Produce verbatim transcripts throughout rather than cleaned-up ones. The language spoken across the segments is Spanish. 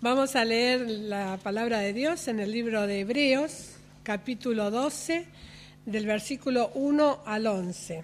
Vamos a leer la palabra de Dios en el libro de Hebreos, capítulo doce, del versículo uno al once.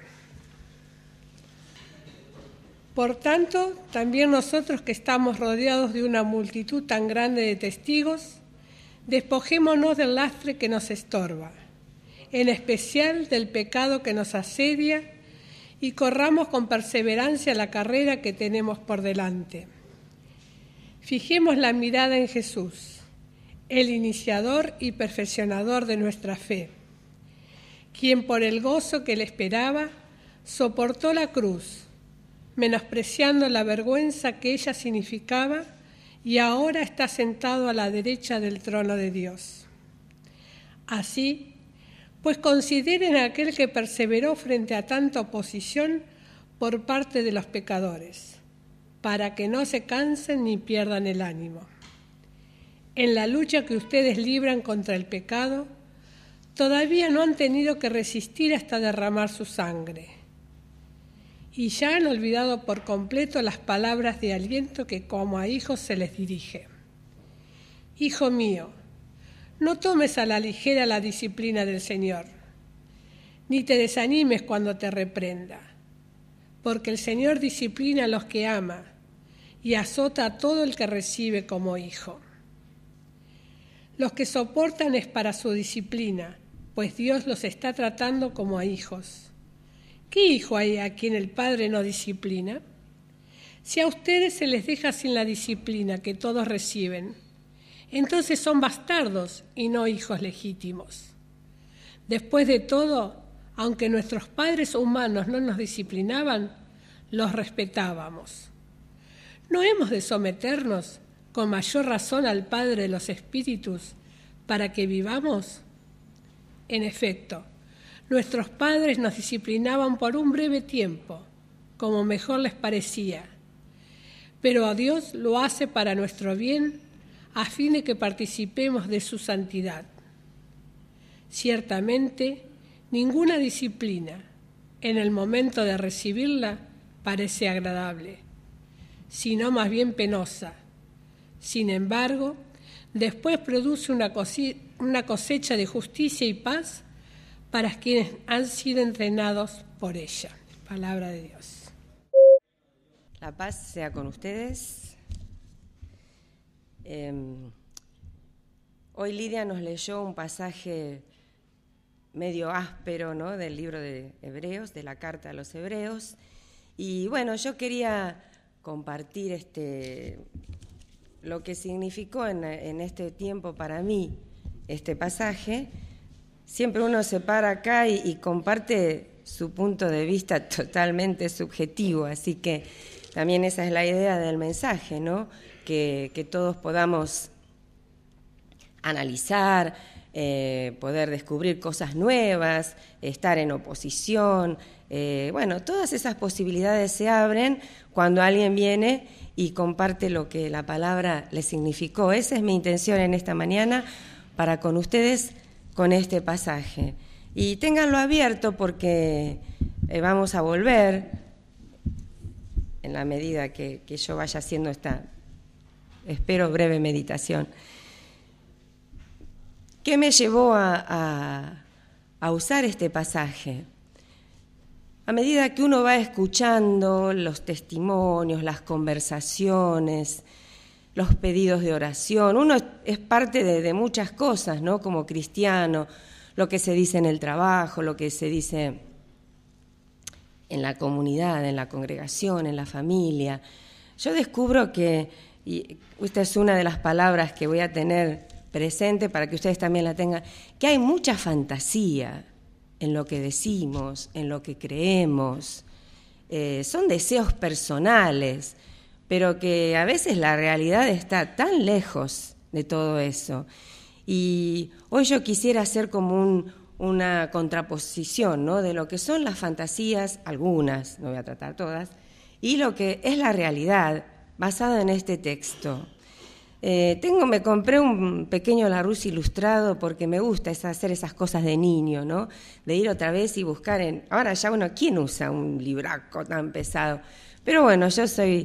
Por tanto, también nosotros que estamos rodeados de una multitud tan grande de testigos, despojémonos del lastre que nos estorba, en especial del pecado que nos asedia, y corramos con perseverancia la carrera que tenemos por delante. Fijemos la mirada en Jesús, el iniciador y perfeccionador de nuestra fe, quien por el gozo que le esperaba soportó la cruz, menospreciando la vergüenza que ella significaba, y ahora está sentado a la derecha del trono de Dios. Así, pues consideren a aquel que perseveró frente a tanta oposición por parte de los pecadores, para que no se cansen ni pierdan el ánimo. En la lucha que ustedes libran contra el pecado, todavía no han tenido que resistir hasta derramar su sangre. Y ya han olvidado por completo las palabras de aliento que como a hijos se les dirige. Hijo mío, no tomes a la ligera la disciplina del Señor, ni te desanimes cuando te reprenda, porque el Señor disciplina a los que ama y azota a todo el que recibe como hijo. Los que soportan es para su disciplina, pues Dios los está tratando como a hijos. ¿Qué hijo hay a quien el Padre no disciplina? Si a ustedes se les deja sin la disciplina que todos reciben, entonces son bastardos y no hijos legítimos. Después de todo, aunque nuestros padres humanos no nos disciplinaban, los respetábamos. ¿No hemos de someternos con mayor razón al Padre de los Espíritus para que vivamos? En efecto, nuestros padres nos disciplinaban por un breve tiempo, como mejor les parecía, pero a Dios lo hace para nuestro bien, a fin de que participemos de su santidad. Ciertamente, ninguna disciplina, en el momento de recibirla, parece agradable, sino más bien penosa. Sin embargo, después produce una cosecha de justicia y paz para quienes han sido entrenados por ella. Palabra de Dios. La paz sea con ustedes. Eh, hoy Lidia nos leyó un pasaje medio áspero, ¿no?, del libro de Hebreos, de la carta a los Hebreos. Y bueno, yo quería compartir este, lo que significó en, en este tiempo para mí este pasaje. Siempre uno se para acá y, y comparte su punto de vista totalmente subjetivo, así que también esa es la idea del mensaje, ¿no?, que, que todos podamos analizar, eh, poder descubrir cosas nuevas, estar en oposición. Eh, bueno, todas esas posibilidades se abren cuando alguien viene y comparte lo que la palabra le significó. Esa es mi intención en esta mañana para con ustedes con este pasaje. Y ténganlo abierto porque eh, vamos a volver en la medida que, que yo vaya haciendo esta, espero, breve meditación. ¿Qué me llevó a, a, a usar este pasaje? A medida que uno va escuchando los testimonios, las conversaciones, los pedidos de oración, uno es parte de, de muchas cosas, ¿no?, como cristiano, lo que se dice en el trabajo, lo que se dice en la comunidad, en la congregación, en la familia. Yo descubro que, y esta es una de las palabras que voy a tener presente para que ustedes también la tengan, que hay mucha fantasía en lo que decimos, en lo que creemos. Eh, son deseos personales, pero que a veces la realidad está tan lejos de todo eso. Y hoy yo quisiera hacer como un, una contraposición, ¿no?, de lo que son las fantasías, algunas, no voy a tratar todas, y lo que es la realidad basada en este texto. Eh, tengo, me compré un pequeño Larousse ilustrado porque me gusta esa, hacer esas cosas de niño, ¿no?, de ir otra vez y buscar en... Ahora ya uno, ¿quién usa un libraco tan pesado? Pero bueno, yo soy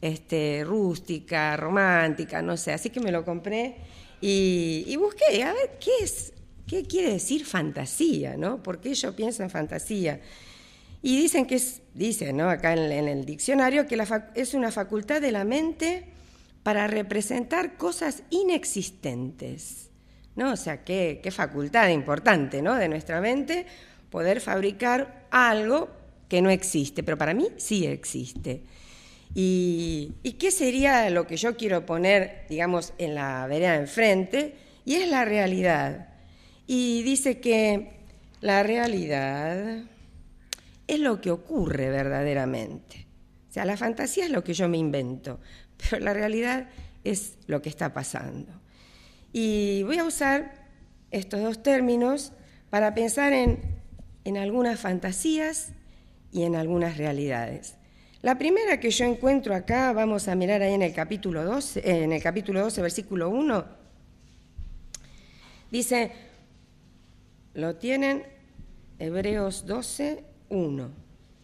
este, rústica, romántica, no sé, así que me lo compré y, y busqué, a ver, ¿qué es? ¿Qué quiere decir fantasía, no? ¿Por qué yo pienso en fantasía? Y dicen que es, dicen, ¿no? Acá en, en el diccionario, que la es una facultad de la mente para representar cosas inexistentes, ¿no? O sea, qué, qué facultad importante, ¿no? De nuestra mente, poder fabricar algo que no existe, pero para mí sí existe. ¿Y, y qué sería lo que yo quiero poner, digamos, en la vereda de enfrente? Y es la realidad. Y dice que la realidad es lo que ocurre verdaderamente. O sea, la fantasía es lo que yo me invento, pero la realidad es lo que está pasando. Y voy a usar estos dos términos para pensar en, en algunas fantasías y en algunas realidades. La primera que yo encuentro acá, vamos a mirar ahí en el capítulo doce, en el capítulo doce, versículo uno, dice, lo tienen, Hebreos doce, uno.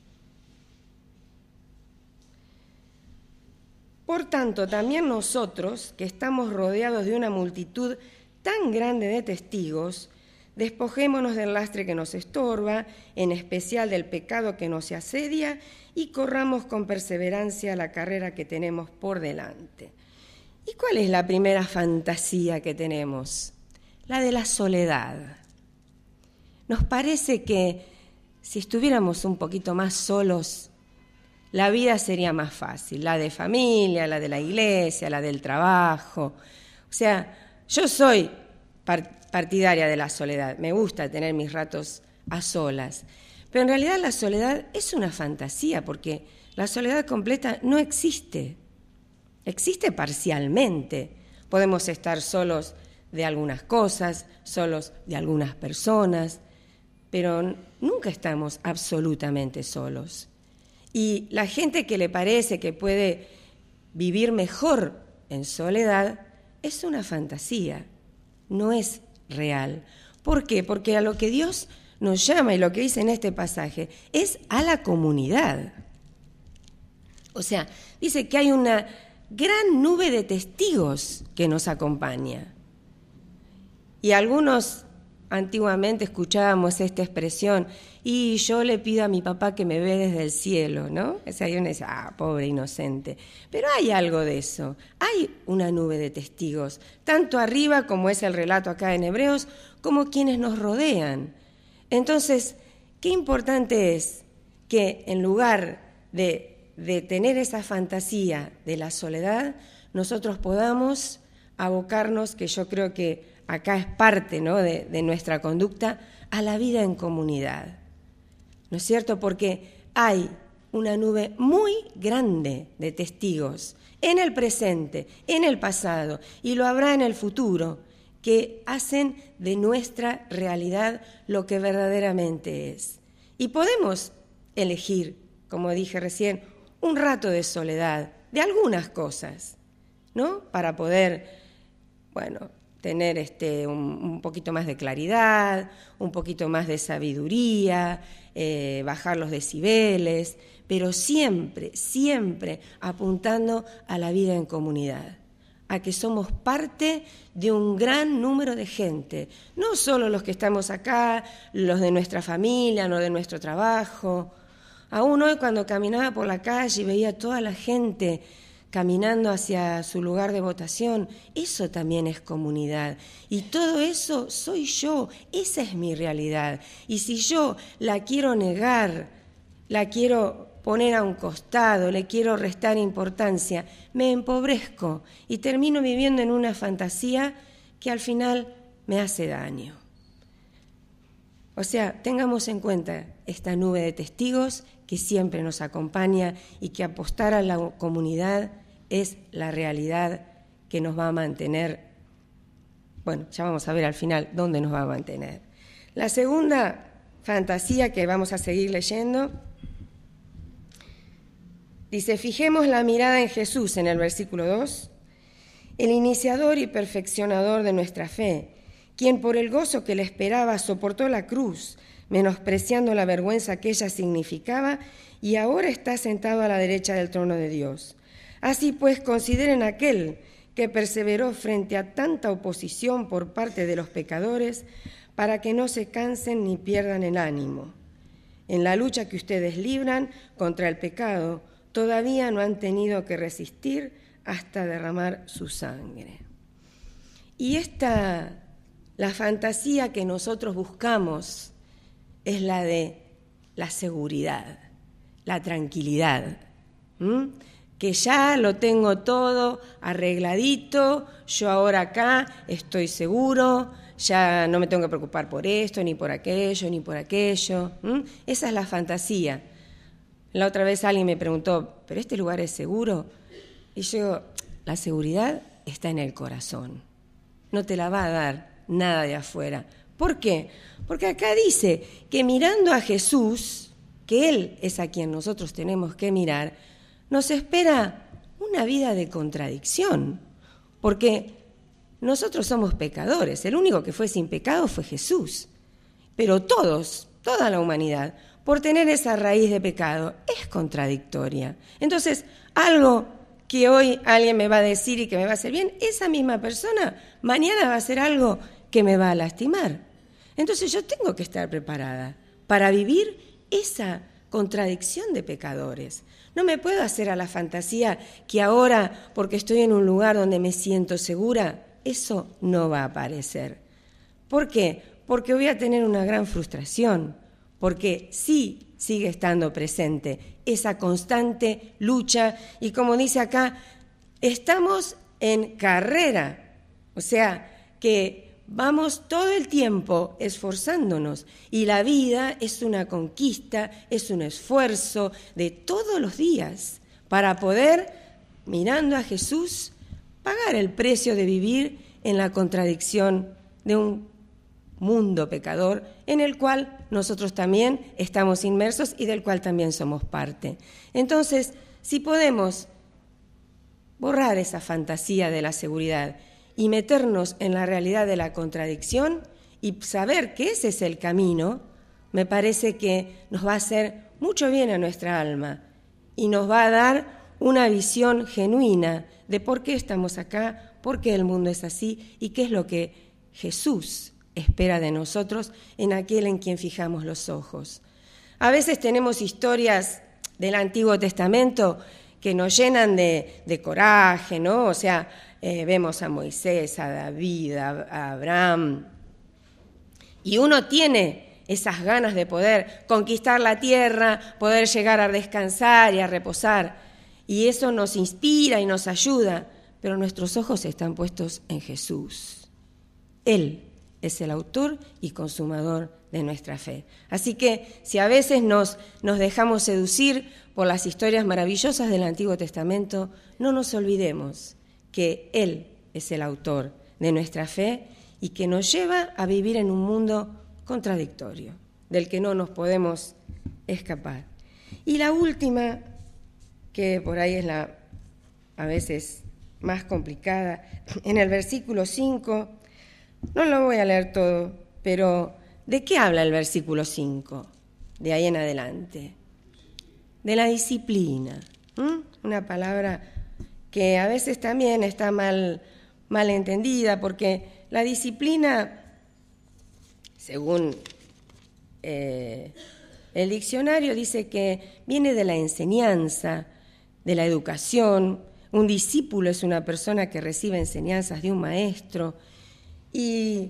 Por tanto, también nosotros, que estamos rodeados de una multitud tan grande de testigos, despojémonos del lastre que nos estorba, en especial del pecado que nos asedia, y corramos con perseverancia la carrera que tenemos por delante. ¿Y cuál es la primera fantasía que tenemos? La de la soledad. Nos parece que si estuviéramos un poquito más solos, la vida sería más fácil, la de familia, la de la iglesia, la del trabajo. O sea, yo soy partidaria de la soledad, me gusta tener mis ratos a solas, pero en realidad la soledad es una fantasía, porque la soledad completa no existe, existe parcialmente. Podemos estar solos de algunas cosas, solos de algunas personas, pero nunca estamos absolutamente solos. Y la gente que le parece que puede vivir mejor en soledad es una fantasía, no es real. ¿Por qué? Porque a lo que Dios nos llama y lo que dice en este pasaje es a la comunidad. O sea, dice que hay una gran nube de testigos que nos acompaña. Y algunos antiguamente escuchábamos esta expresión, y yo le pido a mi papá que me ve desde el cielo, ¿no? O sea, y uno dice, ah, pobre inocente. Pero hay algo de eso, hay una nube de testigos, tanto arriba, como es el relato acá en Hebreos, como quienes nos rodean. Entonces, qué importante es que en lugar de, de tener esa fantasía de la soledad, nosotros podamos abocarnos, que yo creo que acá es parte, ¿no?, de, de nuestra conducta, a la vida en comunidad, ¿no es cierto? Porque hay una nube muy grande de testigos en el presente, en el pasado, y lo habrá en el futuro, que hacen de nuestra realidad lo que verdaderamente es. Y podemos elegir, como dije recién, un rato de soledad, de algunas cosas, ¿no?, para poder, bueno, tener este, un, un poquito más de claridad, un poquito más de sabiduría, eh, bajar los decibeles, pero siempre, siempre apuntando a la vida en comunidad, a que somos parte de un gran número de gente, no solo los que estamos acá, los de nuestra familia, los de nuestro trabajo. Aún hoy, cuando caminaba por la calle y veía a toda la gente caminando hacia su lugar de votación, eso también es comunidad. Y todo eso soy yo, esa es mi realidad. Y si yo la quiero negar, la quiero poner a un costado, le quiero restar importancia, me empobrezco y termino viviendo en una fantasía que al final me hace daño. O sea, tengamos en cuenta esta nube de testigos que siempre nos acompaña y que apostar a la comunidad es la realidad que nos va a mantener. Bueno, ya vamos a ver al final dónde nos va a mantener. La segunda fantasía que vamos a seguir leyendo dice, fijemos la mirada en Jesús en el versículo dos, el iniciador y perfeccionador de nuestra fe, quien por el gozo que le esperaba soportó la cruz, menospreciando la vergüenza que ella significaba, y ahora está sentado a la derecha del trono de Dios. Así pues, consideren aquel que perseveró frente a tanta oposición por parte de los pecadores, para que no se cansen ni pierdan el ánimo. En la lucha que ustedes libran contra el pecado, todavía no han tenido que resistir hasta derramar su sangre. Y esta, la fantasía que nosotros buscamos, es la de la seguridad, la tranquilidad, ¿m? Que ya lo tengo todo arregladito, yo ahora acá estoy seguro, ya no me tengo que preocupar por esto, ni por aquello, ni por aquello. ¿m? Esa es la fantasía. La otra vez alguien me preguntó, ¿pero este lugar es seguro? Y yo digo, la seguridad está en el corazón, no te la va a dar nada de afuera. ¿Por qué? Porque acá dice que mirando a Jesús, que Él es a quien nosotros tenemos que mirar, nos espera una vida de contradicción, porque nosotros somos pecadores, el único que fue sin pecado fue Jesús, pero todos, toda la humanidad, por tener esa raíz de pecado, es contradictoria. Entonces, algo que hoy alguien me va a decir y que me va a hacer bien, esa misma persona mañana va a hacer algo que me va a lastimar. Entonces yo tengo que estar preparada para vivir esa contradicción de pecadores. No me puedo hacer a la fantasía que ahora, porque estoy en un lugar donde me siento segura, eso no va a aparecer. ¿Por qué? Porque voy a tener una gran frustración, porque sí sigue estando presente esa constante lucha, y como dice acá, estamos en carrera, o sea, que vamos todo el tiempo esforzándonos, y la vida es una conquista, es un esfuerzo de todos los días para poder, mirando a Jesús, pagar el precio de vivir en la contradicción de un mundo pecador en el cual nosotros también estamos inmersos y del cual también somos parte. Entonces, si podemos borrar esa fantasía de la seguridad y meternos en la realidad de la contradicción y saber que ese es el camino, me parece que nos va a hacer mucho bien a nuestra alma y nos va a dar una visión genuina de por qué estamos acá, por qué el mundo es así y qué es lo que Jesús espera de nosotros en aquel en quien fijamos los ojos. A veces tenemos historias del Antiguo Testamento que nos llenan de, de coraje, ¿no? O sea, eh, vemos a Moisés, a David, a, a Abraham, y uno tiene esas ganas de poder conquistar la tierra, poder llegar a descansar y a reposar, y eso nos inspira y nos ayuda, pero nuestros ojos están puestos en Jesús. Él es el autor y consumador de nuestra fe. Así que si a veces nos, nos dejamos seducir por las historias maravillosas del Antiguo Testamento, no nos olvidemos que Él es el autor de nuestra fe y que nos lleva a vivir en un mundo contradictorio, del que no nos podemos escapar. Y la última, que por ahí es la a veces más complicada, en el versículo cinco, no lo voy a leer todo, pero ¿de qué habla el versículo cinco? De ahí en adelante. De la disciplina. ¿Mm? Una palabra que a veces también está mal, mal entendida, porque la disciplina, según eh, el diccionario, dice que viene de la enseñanza, de la educación. Un discípulo es una persona que recibe enseñanzas de un maestro. Y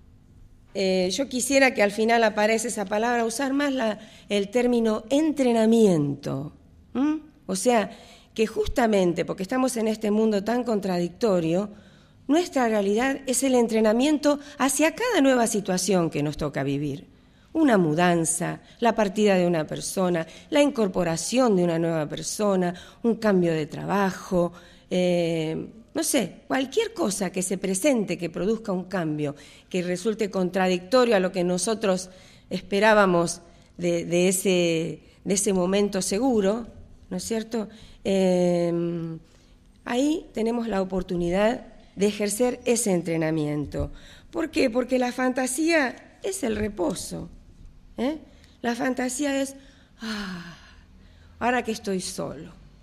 eh, yo quisiera que al final aparezca esa palabra, usar más la, el término entrenamiento. ¿Mm? O sea, que justamente porque estamos en este mundo tan contradictorio, nuestra realidad es el entrenamiento hacia cada nueva situación que nos toca vivir. Una mudanza, la partida de una persona, la incorporación de una nueva persona, un cambio de trabajo, eh, no sé, cualquier cosa que se presente, que produzca un cambio, que resulte contradictorio a lo que nosotros esperábamos de, de, ese, de ese momento seguro, ¿no es cierto? Eh, ahí tenemos la oportunidad de ejercer ese entrenamiento. ¿Por qué? Porque la fantasía es el reposo. ¿eh? La fantasía es, ah, ahora que estoy solo,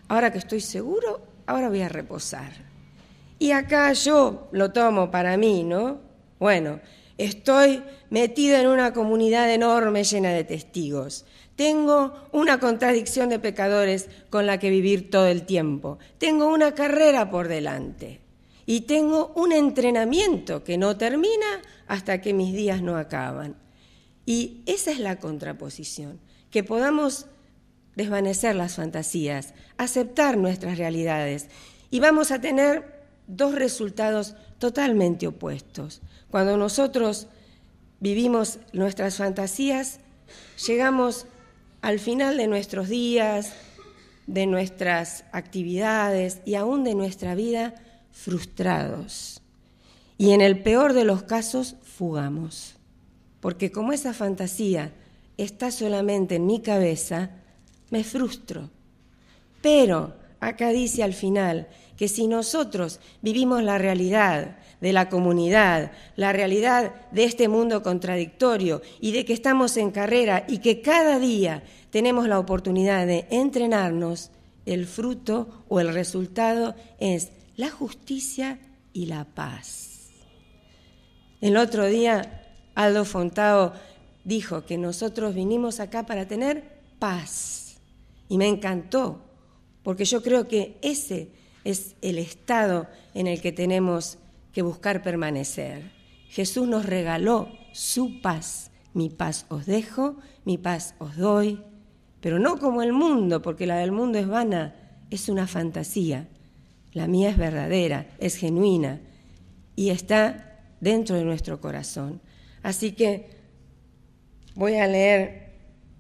ahora que estoy seguro, ahora voy a reposar. Y acá yo lo tomo para mí, ¿no? Bueno, estoy metido en una comunidad enorme llena de testigos. Tengo una contradicción de pecadores con la que vivir todo el tiempo. Tengo una carrera por delante. Y tengo un entrenamiento que no termina hasta que mis días no acaban. Y esa es la contraposición, que podamos desvanecer las fantasías, aceptar nuestras realidades. Y vamos a tener dos resultados totalmente opuestos. Cuando nosotros vivimos nuestras fantasías, llegamos al final de nuestros días, de nuestras actividades y aún de nuestra vida frustrados. Y en el peor de los casos, fugamos. Porque como esa fantasía está solamente en mi cabeza, me frustro. Pero acá dice al final que si nosotros vivimos la realidad de la comunidad, la realidad de este mundo contradictorio y de que estamos en carrera y que cada día tenemos la oportunidad de entrenarnos, el fruto o el resultado es la justicia y la paz. El otro día Aldo Fontao dijo que nosotros vinimos acá para tener paz y me encantó, porque yo creo que ese es el estado en el que tenemos que buscar permanecer. Jesús nos regaló su paz. Mi paz os dejo, mi paz os doy, pero no como el mundo, porque la del mundo es vana, es una fantasía. La mía es verdadera, es genuina y está dentro de nuestro corazón. Así que voy a leer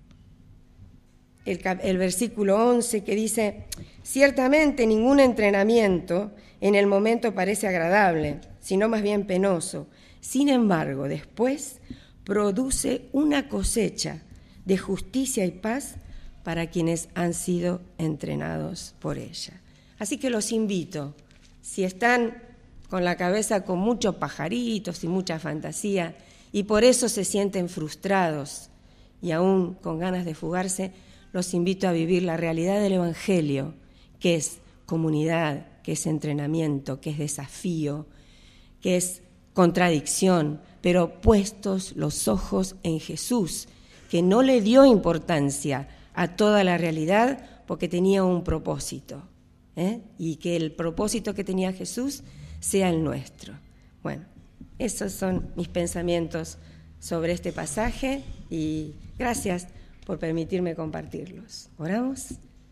el, el versículo once que dice: ciertamente ningún entrenamiento en el momento parece agradable, sino más bien penoso. Sin embargo, después produce una cosecha de justicia y paz para quienes han sido entrenados por ella. Así que los invito, si están con la cabeza con muchos pajaritos y mucha fantasía, y por eso se sienten frustrados y aún con ganas de fugarse, los invito a vivir la realidad del Evangelio, que es comunidad, que es entrenamiento, que es desafío, que es contradicción, pero puestos los ojos en Jesús, que no le dio importancia a toda la realidad porque tenía un propósito, ¿eh? Y que el propósito que tenía Jesús sea el nuestro. Bueno, esos son mis pensamientos sobre este pasaje y gracias por permitirme compartirlos. ¿Oramos?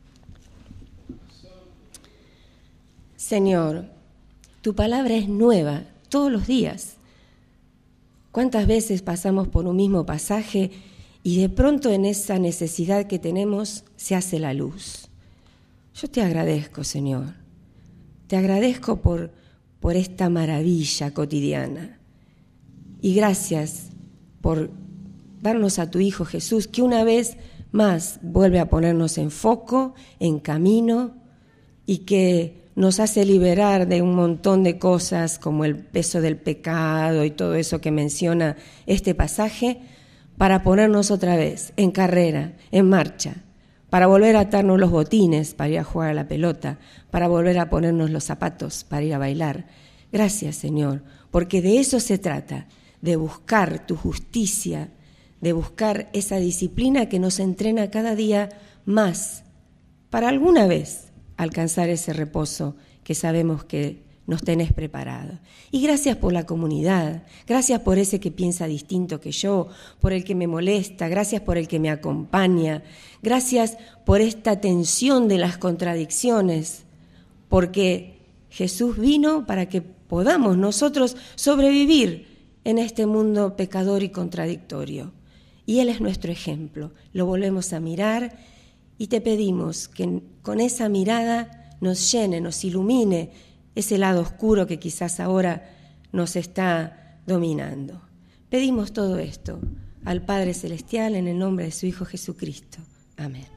Señor, tu palabra es nueva todos los días. ¿Cuántas veces pasamos por un mismo pasaje y de pronto en esa necesidad que tenemos se hace la luz? Yo te agradezco, Señor. Te agradezco por, por esta maravilla cotidiana. Y gracias por darnos a tu Hijo Jesús, que una vez más vuelve a ponernos en foco, en camino, y que nos hace liberar de un montón de cosas como el peso del pecado y todo eso que menciona este pasaje, para ponernos otra vez en carrera, en marcha, para volver a atarnos los botines para ir a jugar a la pelota, para volver a ponernos los zapatos para ir a bailar. Gracias, Señor, porque de eso se trata, de buscar tu justicia, de buscar esa disciplina que nos entrena cada día más para alguna vez alcanzar ese reposo que sabemos que nos tenés preparado. Y gracias por la comunidad, gracias por ese que piensa distinto que yo, por el que me molesta, gracias por el que me acompaña, gracias por esta tensión de las contradicciones, porque Jesús vino para que podamos nosotros sobrevivir en este mundo pecador y contradictorio. Y Él es nuestro ejemplo, lo volvemos a mirar y te pedimos que con esa mirada nos llene, nos ilumine ese lado oscuro que quizás ahora nos está dominando. Pedimos todo esto al Padre Celestial en el nombre de su Hijo Jesucristo. Amén.